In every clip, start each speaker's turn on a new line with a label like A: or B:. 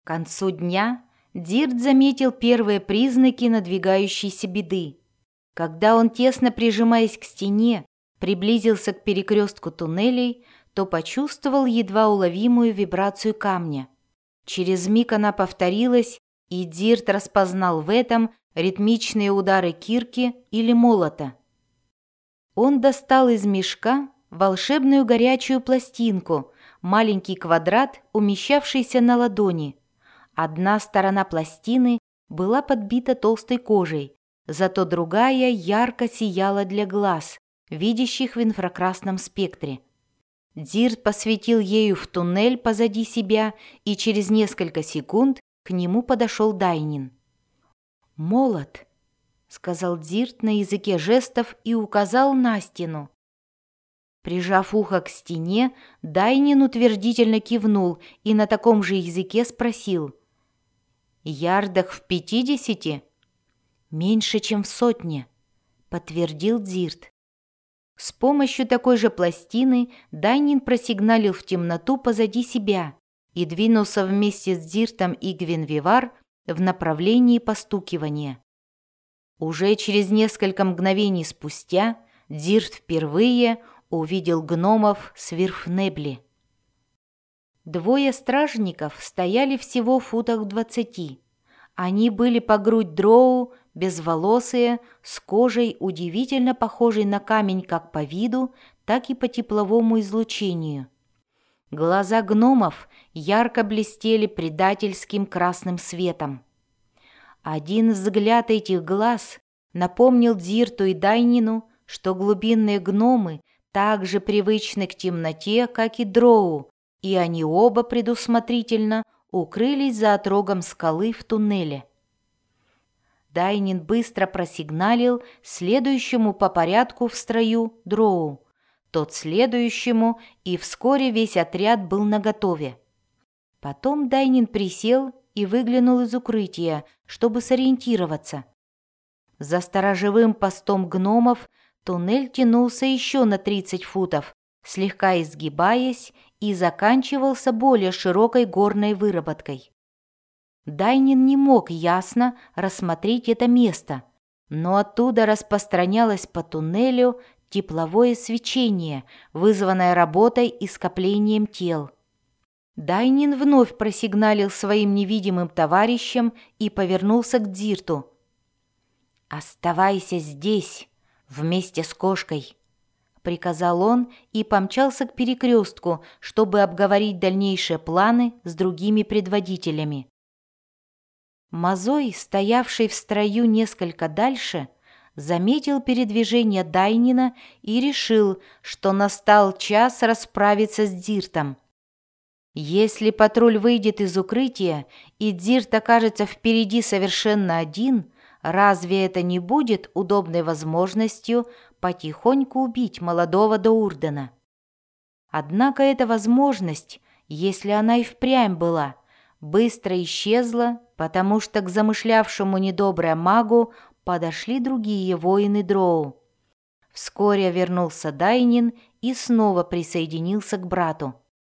A: К концу дня Дирт заметил первые признаки надвигающейся беды. Когда он, тесно прижимаясь к стене, приблизился к перекрестку туннелей, то почувствовал едва уловимую вибрацию камня. Через миг она повторилась, и Дирт распознал в этом ритмичные удары кирки или молота. Он достал из мешка волшебную горячую пластинку, маленький квадрат, умещавшийся на ладони. Одна сторона пластины была подбита толстой кожей, зато другая ярко сияла для глаз, видящих в инфракрасном спектре. Дирт посветил ею в туннель позади себя, и через несколько секунд к нему подошел Дайнин. «Молот», — сказал Дирт на языке жестов и указал на стену. Прижав ухо к стене, Дайнин утвердительно кивнул и на таком же языке спросил: «Ярдах в 50?» «Меньше, чем в 100», — подтвердил Дирт. С помощью такой же пластины Дайнин просигналил в темноту позади себя и двинулся вместе с Диртом и Гвинвивар в направлении постукивания. Уже через несколько мгновений спустя Дирт впервые увидел гномов с Вирфнебли. Двое стражников стояли всего в футах 20. Они были по грудь дроу, безволосые, с кожей, удивительно похожей на камень как по виду, так и по тепловому излучению. Глаза гномов ярко блестели предательским красным светом. Один взгляд этих глаз напомнил Дирту и Дайнину, что глубинные гномы так же привычны к темноте, как и дроу, и они оба предусмотрительно укрылись за отрогом скалы в туннеле. Дайнин быстро просигналил следующему по порядку в строю дроу, тот следующему, и вскоре весь отряд был наготове. Потом Дайнин присел и выглянул из укрытия, чтобы сориентироваться. За сторожевым постом гномов туннель тянулся еще на 30 футов, слегка изгибаясь, и заканчивался более широкой горной выработкой. Дайнин не мог ясно рассмотреть это место, но оттуда распространялось по туннелю тепловое свечение, вызванное работой и скоплением тел. Дайнин вновь просигналил своим невидимым товарищам и повернулся к Дирту. «Оставайся здесь, вместе с кошкой», — приказал он и помчался к перекрестку, чтобы обговорить дальнейшие планы с другими предводителями. Мазой, стоявший в строю несколько дальше, заметил передвижение Дайнина и решил, что настал час расправиться с Диртом. Если патруль выйдет из укрытия, и Дирт окажется впереди совершенно один, разве это не будет удобной возможностью потихоньку убить молодого Доурдена? Однако эта возможность, если она и впрямь была, быстро исчезла, потому что к замышлявшему недоброе магу подошли другие воины дроу. Вскоре вернулся Дайнин и снова присоединился к брату.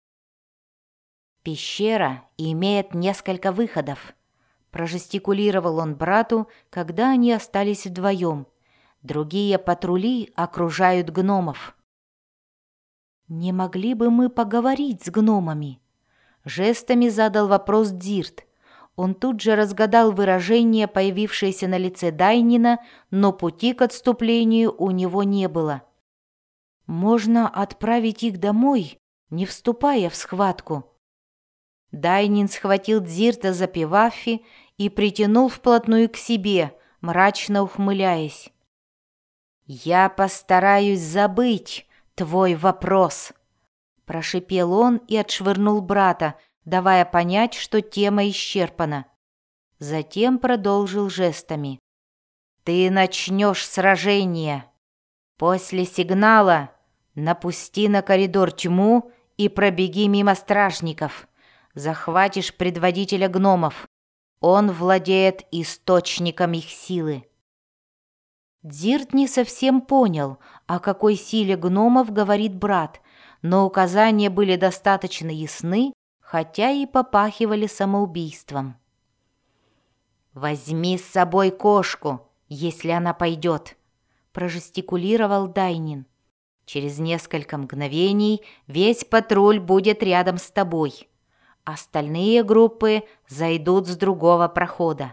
A: «Пещера имеет несколько выходов», — прожестикулировал он брату, когда они остались вдвоем. «Другие патрули окружают гномов». «Не могли бы мы поговорить с гномами?» Жестами задал вопрос Дирт. Он тут же разгадал выражение, появившееся на лице Дайнина, но пути к отступлению у него не было. «Можно отправить их домой, не вступая в схватку». Дайнин схватил Дирта за пиваффи и притянул вплотную к себе, мрачно ухмыляясь. «Я постараюсь забыть твой вопрос», — прошипел он и отшвырнул брата, давая понять, что тема исчерпана. Затем продолжил жестами. «Ты начнешь сражение. После сигнала напусти на коридор тьму и пробеги мимо стражников. Захватишь предводителя гномов. Он владеет источником их силы». Дирт не совсем понял, о какой силе гномов говорит брат, но указания были достаточно ясны, хотя и попахивали самоубийством. «Возьми с собой кошку, если она пойдет», — прожестикулировал Дайнин. «Через несколько мгновений весь патруль будет рядом с тобой. Остальные группы зайдут с другого прохода».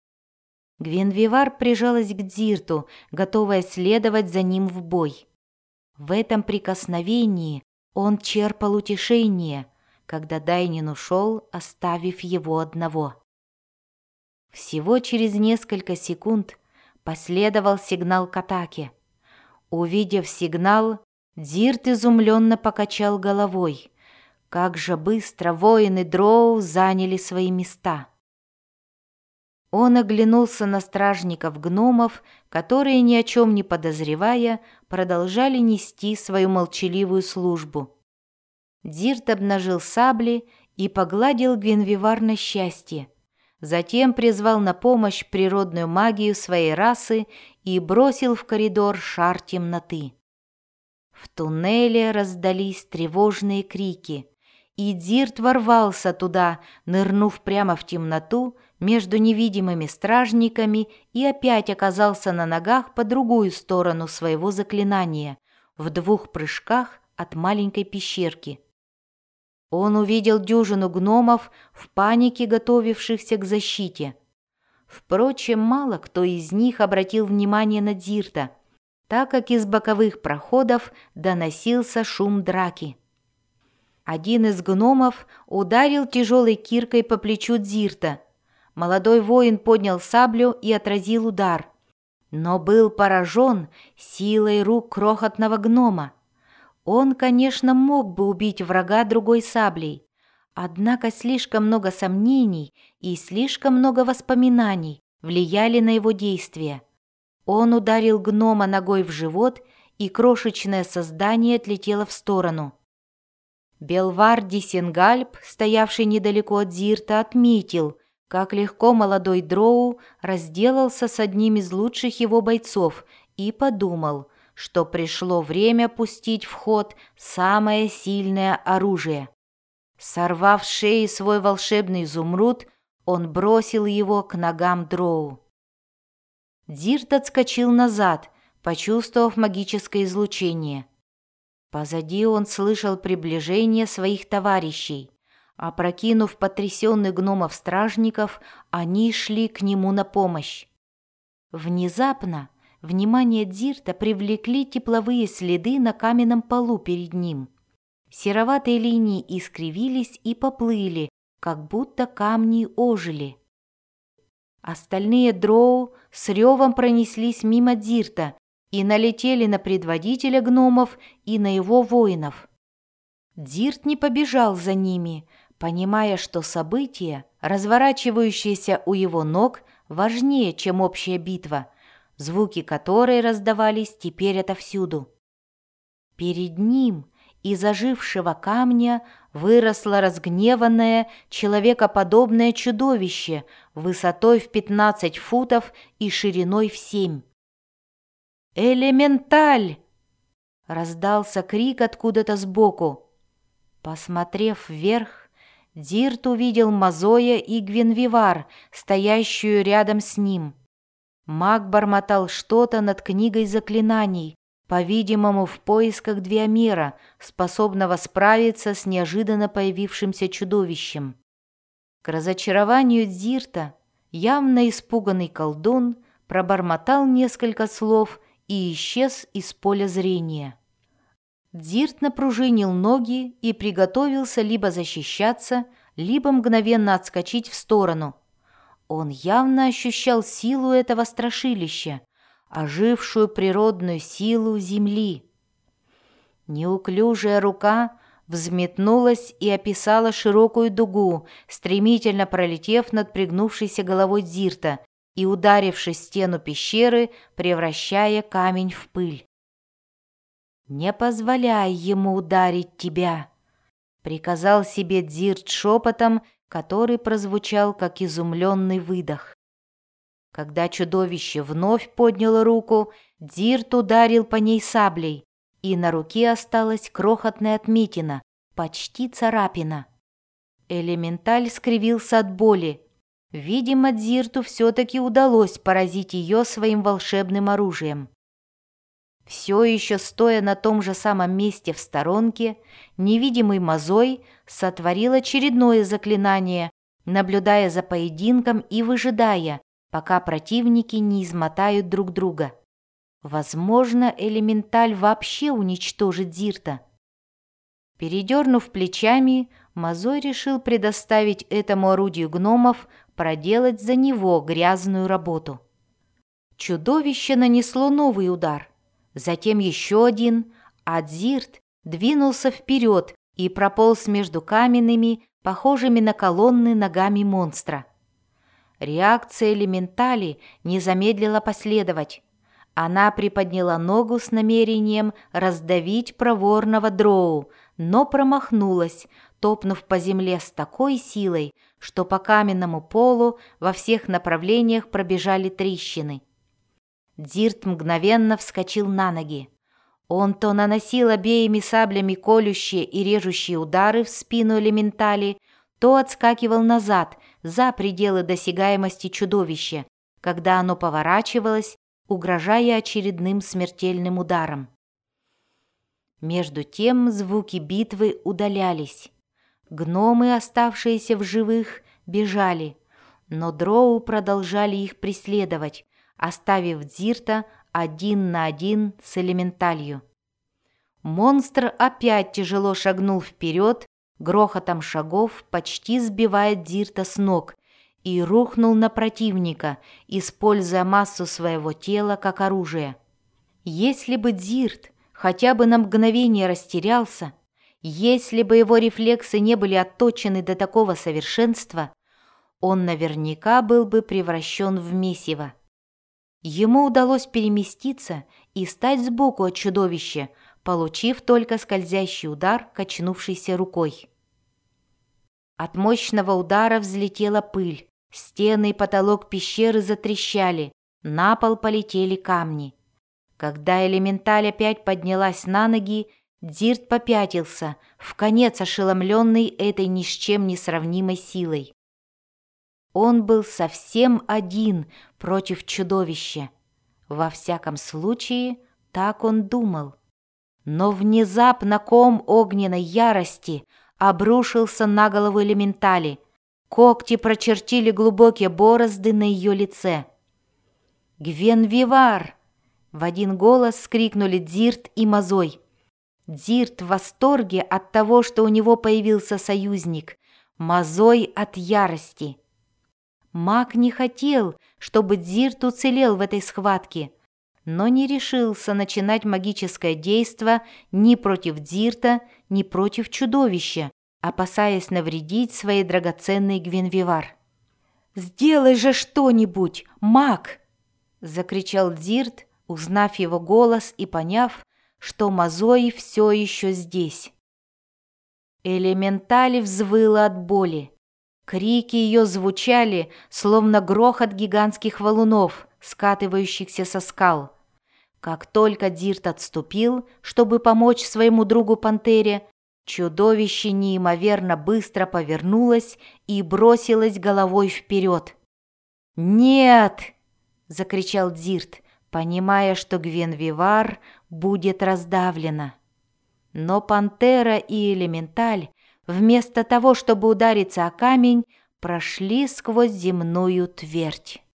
A: Гвиневар прижалась к Дзирту, готовая следовать за ним в бой. В этом прикосновении он черпал утешение, когда Дайнин ушел, оставив его одного. Всего через несколько секунд последовал сигнал к атаке. Увидев сигнал, Дзирт изумленно покачал головой. Как же быстро воины Дроу заняли свои места. Он оглянулся на стражников-гномов, которые, ни о чем не подозревая, продолжали нести свою молчаливую службу. Дзирт обнажил сабли и погладил Гвиневар на счастье. Затем призвал на помощь природную магию своей расы и бросил в коридор шар темноты. В туннеле раздались тревожные крики, и Дзирт ворвался туда, нырнув прямо в темноту между невидимыми стражниками, и опять оказался на ногах по другую сторону своего заклинания, в 2 прыжках от маленькой пещерки. Он увидел дюжину гномов в панике, готовившихся к защите. Впрочем, мало кто из них обратил внимание на Дзирта, так как из боковых проходов доносился шум драки. Один из гномов ударил тяжелой киркой по плечу Дзирта. Молодой воин поднял саблю и отразил удар, но был поражен силой рук крохотного гнома. Он, конечно, мог бы убить врага другой саблей, однако слишком много сомнений и слишком много воспоминаний влияли на его действия. Он ударил гнома ногой в живот, и крошечное создание отлетело в сторону. Белвар Дисенгальб, стоявший недалеко от Дзирта, отметил, как легко молодой Дроу разделался с одним из лучших его бойцов, и подумал, что пришло время пустить в ход самое сильное оружие. Сорвав с шеи свой волшебный изумруд, он бросил его к ногам Дроу. Дзирт отскочил назад, почувствовав магическое излучение. Позади он слышал приближение своих товарищей. Опрокинув потрясенных гномов-стражников, они шли к нему на помощь. Внезапно внимание Дзирта привлекли тепловые следы на каменном полу перед ним. Сероватые линии искривились и поплыли, как будто камни ожили. Остальные дроу с ревом пронеслись мимо Дзирта и налетели на предводителя гномов и на его воинов. Дзирт не побежал за ними, понимая, что события, разворачивающиеся у его ног, важнее, чем общая битва, звуки которой раздавались теперь отовсюду. Перед ним из ожившего камня выросло разгневанное, человекоподобное чудовище высотой в 15 футов и шириной в 7. «Элементаль!» — раздался крик откуда-то сбоку. Посмотрев вверх, Дзирт увидел Мазоя и Гвиневар, стоящую рядом с ним. Маг бормотал что-то над книгой заклинаний, по-видимому, в поисках Двиомера, способного справиться с неожиданно появившимся чудовищем. К разочарованию Дзирта явно испуганный колдун пробормотал несколько слов и исчез из поля зрения. Дзирт напружинил ноги и приготовился либо защищаться, либо мгновенно отскочить в сторону. Он явно ощущал силу этого страшилища, ожившую природную силу земли. Неуклюжая рука взметнулась и описала широкую дугу, стремительно пролетев над пригнувшейся головой Дзирта и ударившись в стену пещеры, превращая камень в пыль. «Не позволяй ему ударить тебя», — приказал себе Дзирт шепотом, который прозвучал как изумленный выдох. Когда чудовище вновь подняло руку, Дзирт ударил по ней саблей, и на руке осталась крохотная отметина, почти царапина. Элементаль скривился от боли. Видимо, Дзирту все-таки удалось поразить ее своим волшебным оружием. Все еще стоя на том же самом месте в сторонке, невидимый Мазой сотворил очередное заклинание, наблюдая за поединком и выжидая, пока противники не измотают друг друга. Возможно, Элементаль вообще уничтожит Дзирта. Передернув плечами, Мазой решил предоставить этому орудию гномов проделать за него грязную работу. Чудовище нанесло новый удар, затем еще один, а Дзирт двинулся вперед и прополз между каменными, похожими на колонны, ногами монстра. Реакция Элементали не замедлила последовать. Она приподняла ногу с намерением раздавить проворного дроу, но промахнулась, топнув по земле с такой силой, что по каменному полу во всех направлениях пробежали трещины. Дзирт мгновенно вскочил на ноги. Он то наносил обеими саблями колющие и режущие удары в спину Элементали, то отскакивал назад, за пределы досягаемости чудовища, когда оно поворачивалось, угрожая очередным смертельным ударом. Между тем звуки битвы удалялись. Гномы, оставшиеся в живых, бежали, но дроу продолжали их преследовать, оставив Дзирта один на один с Элементалью. Монстр опять тяжело шагнул вперед, грохотом шагов почти сбивая Дзирта с ног, и рухнул на противника, используя массу своего тела как оружие. Если бы Дзирт хотя бы на мгновение растерялся, если бы его рефлексы не были отточены до такого совершенства, он наверняка был бы превращен в месиво. Ему удалось переместиться и стать сбоку от чудовища, получив только скользящий удар качнувшейся рукой. От мощного удара взлетела пыль, стены и потолок пещеры затрещали, на пол полетели камни. Когда Элементаль опять поднялась на ноги, Дзирт попятился, вконец ошеломленный этой ни с чем не сравнимой силой. Он был совсем один против чудовища. Во всяком случае, так он думал. Но внезапно ком огненной ярости обрушился на голову Элементали. Когти прочертили глубокие борозды на ее лице. «Гвен-Вивар!» — в один голос скрикнули Дзирт и Мазой. Дзирт в восторге от того, что у него появился союзник, Мазой от ярости. Маг не хотел, чтобы Дзирт уцелел в этой схватке, но не решился начинать магическое действо ни против Дзирта, ни против чудовища, опасаясь навредить своей драгоценной Гвен-Вивар. «Сделай же что-нибудь, маг!» — закричал Дзирт, узнав его голос и поняв, что Мазой все еще здесь. Элементаль взвыла от боли. Крики ее звучали, словно грохот гигантских валунов, скатывающихся со скал. Как только Дзирт отступил, чтобы помочь своему другу-пантере, чудовище неимоверно быстро повернулось и бросилось головой вперед. «Нет!» — закричал Дзирт, понимая, что Гвен-Вивар будет раздавлена. Но пантера и Элементаль, вместо того, чтобы удариться о камень, прошли сквозь земную твердь.